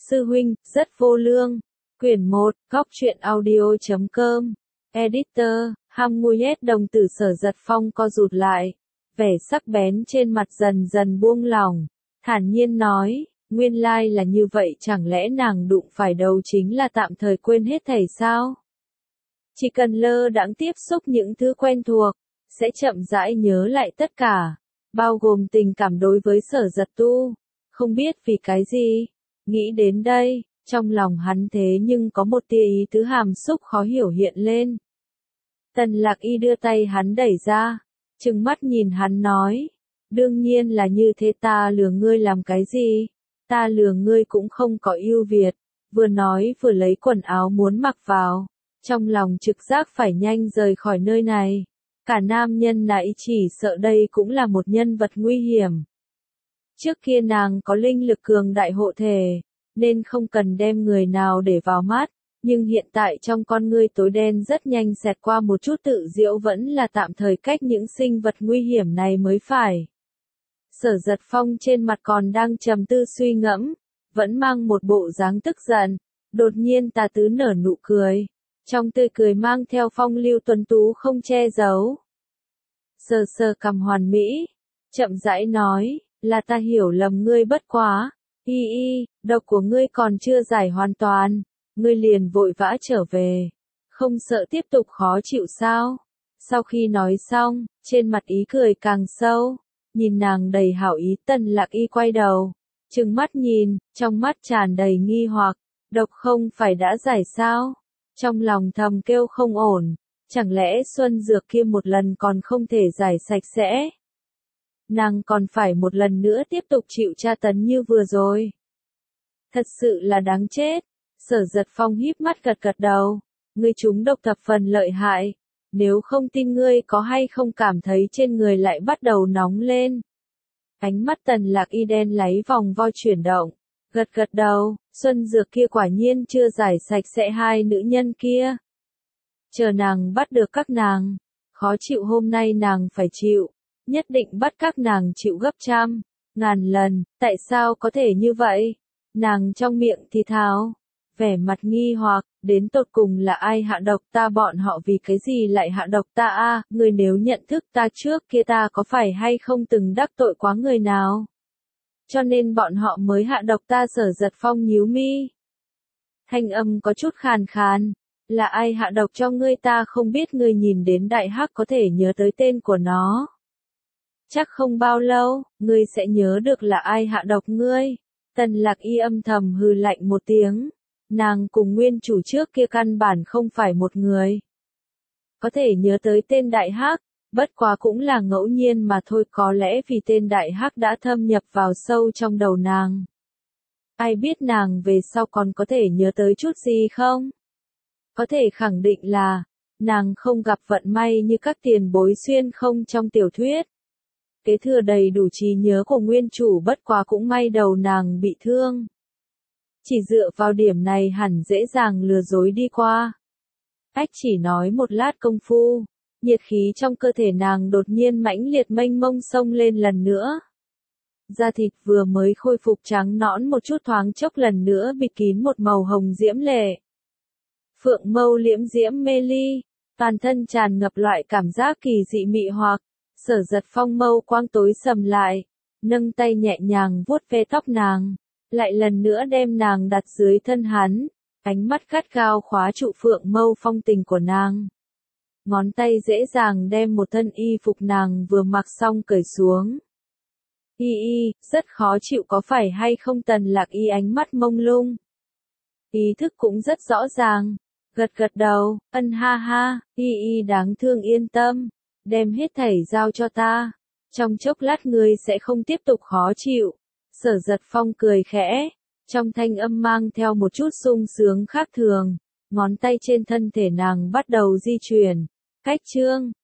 Sư huynh, rất vô lương. Quyển 1, Góc truyện audio.com. Editor, Hamuyet đồng tử Sở Giật Phong co rụt lại. Vẻ sắc bén trên mặt dần dần buông lỏng. Thản nhiên nói, nguyên lai là như vậy, chẳng lẽ nàng đụng phải đầu chính là tạm thời quên hết thảy sao? Chỉ cần lơ đãng tiếp xúc những thứ quen thuộc, sẽ chậm rãi nhớ lại tất cả, bao gồm tình cảm đối với Sở Giật Tu. Không biết vì cái gì, nghĩ đến đây, trong lòng hắn thế nhưng có một tia ý tứ hàm xúc khó hiểu hiện lên. Tần Lạc Y đưa tay hắn đẩy ra, trừng mắt nhìn hắn nói, đương nhiên là như thế, ta lừa ngươi làm cái gì? Ta lừa ngươi cũng không có ưu việt. Vừa nói vừa lấy quần áo muốn mặc vào, trong lòng trực giác phải nhanh rời khỏi nơi này. Cả nam nhân này chỉ sợ đây cũng là một nhân vật nguy hiểm. Trước kia nàng có linh lực cường đại hộ thể, nên không cần đem người nào để vào mắt, nhưng hiện tại trong con ngươi tối đen rất nhanh xẹt qua một chút tự diễu, vẫn là tạm thời cách những sinh vật nguy hiểm này mới phải. Sở Giật Phong trên mặt còn đang trầm tư suy ngẫm, vẫn mang một bộ dáng tức giận, đột nhiên tà tứ nở nụ cười, trong tươi cười mang theo phong lưu tuấn tú không che giấu. Sờ sờ cằm hoàn mỹ, chậm rãi nói, là ta hiểu lầm ngươi, bất quá, độc của ngươi còn chưa giải hoàn toàn, ngươi liền vội vã trở về, không sợ tiếp tục khó chịu sao? Sau khi nói xong, trên mặt ý cười càng sâu, nhìn nàng đầy hảo ý, Tần Lạc Y quay đầu, trừng mắt nhìn, trong mắt tràn đầy nghi hoặc, độc không phải đã giải sao? Trong lòng thầm kêu không ổn, chẳng lẽ xuân dược kia một lần còn không thể giải sạch sẽ? Nàng còn phải một lần nữa tiếp tục chịu tra tấn như vừa rồi. Thật sự là đáng chết. Sở Giật Phong híp mắt gật gật đầu, ngươi trúng độc thập phần lợi hại, nếu không tin ngươi có hay không cảm thấy trên người lại bắt đầu nóng lên. Ánh mắt Tần Lạc Y đen láy vòng vo chuyển động, gật gật đầu, xuân dược kia quả nhiên chưa giải sạch sẽ hai nữ nhân kia. Chờ nàng bắt được các nàng, khó chịu hôm nay nàng phải chịu, nhất định bắt các nàng chịu gấp trăm, ngàn lần, tại sao có thể như vậy? Nàng trong miệng thì thào, vẻ mặt nghi hoặc, đến tột cùng là ai hạ độc ta, bọn họ vì cái gì lại hạ độc ta a? Người nếu nhận thức ta trước kia ta có phải hay không từng đắc tội quá người nào? Cho nên bọn họ mới hạ độc ta. Sở Giật Phong nhíu mi. Thanh âm có chút khàn khàn, là ai hạ độc cho ngươi ta không biết, ngươi nhìn đến đại hắc có thể nhớ tới tên của nó. Chắc không bao lâu, ngươi sẽ nhớ được là ai hạ độc ngươi. Tần Lạc Y âm thầm hừ lạnh một tiếng. Nàng cùng nguyên chủ trước kia căn bản không phải một người. Có thể nhớ tới tên đại hắc, bất quá cũng là ngẫu nhiên mà thôi, có lẽ vì tên đại hắc đã thâm nhập vào sâu trong đầu nàng. Ai biết nàng về sau còn có thể nhớ tới chút gì không? Có thể khẳng định là, nàng không gặp vận may như các tiền bối xuyên không trong tiểu thuyết. Kế thừa đầy đủ trí nhớ của nguyên chủ, bất quá cũng may đầu nàng bị thương. Chỉ dựa vào điểm này hẳn dễ dàng lừa dối đi qua. Ách chỉ nói một lát công phu, nhiệt khí trong cơ thể nàng đột nhiên mãnh liệt mênh mông xông lên lần nữa. Da thịt vừa mới khôi phục trắng nõn một chút thoáng chốc lần nữa bịt kín một màu hồng diễm lệ. Phượng mâu liễm diễm mê ly, toàn thân tràn ngập loại cảm giác kỳ dị mị hoặc. Sở Giật Phong mâu quang tối sầm lại, nâng tay nhẹ nhàng vuốt ve tóc nàng, lại lần nữa đem nàng đặt dưới thân hắn, ánh mắt gắt gao khóa trụ phượng mâu phong tình của nàng. Ngón tay dễ dàng đem một thân y phục nàng vừa mặc xong cởi xuống. Rất khó chịu có phải hay không? Tần Lạc Y ánh mắt mông lung. Ý thức cũng rất rõ ràng, gật gật đầu, ân ha ha, đáng thương, yên tâm. Đem hết thảy giao cho ta, trong chốc lát ngươi sẽ không tiếp tục khó chịu. Sở Giật Phong cười khẽ, trong thanh âm mang theo một chút sung sướng khác thường, ngón tay trên thân thể nàng bắt đầu di chuyển. Cách chương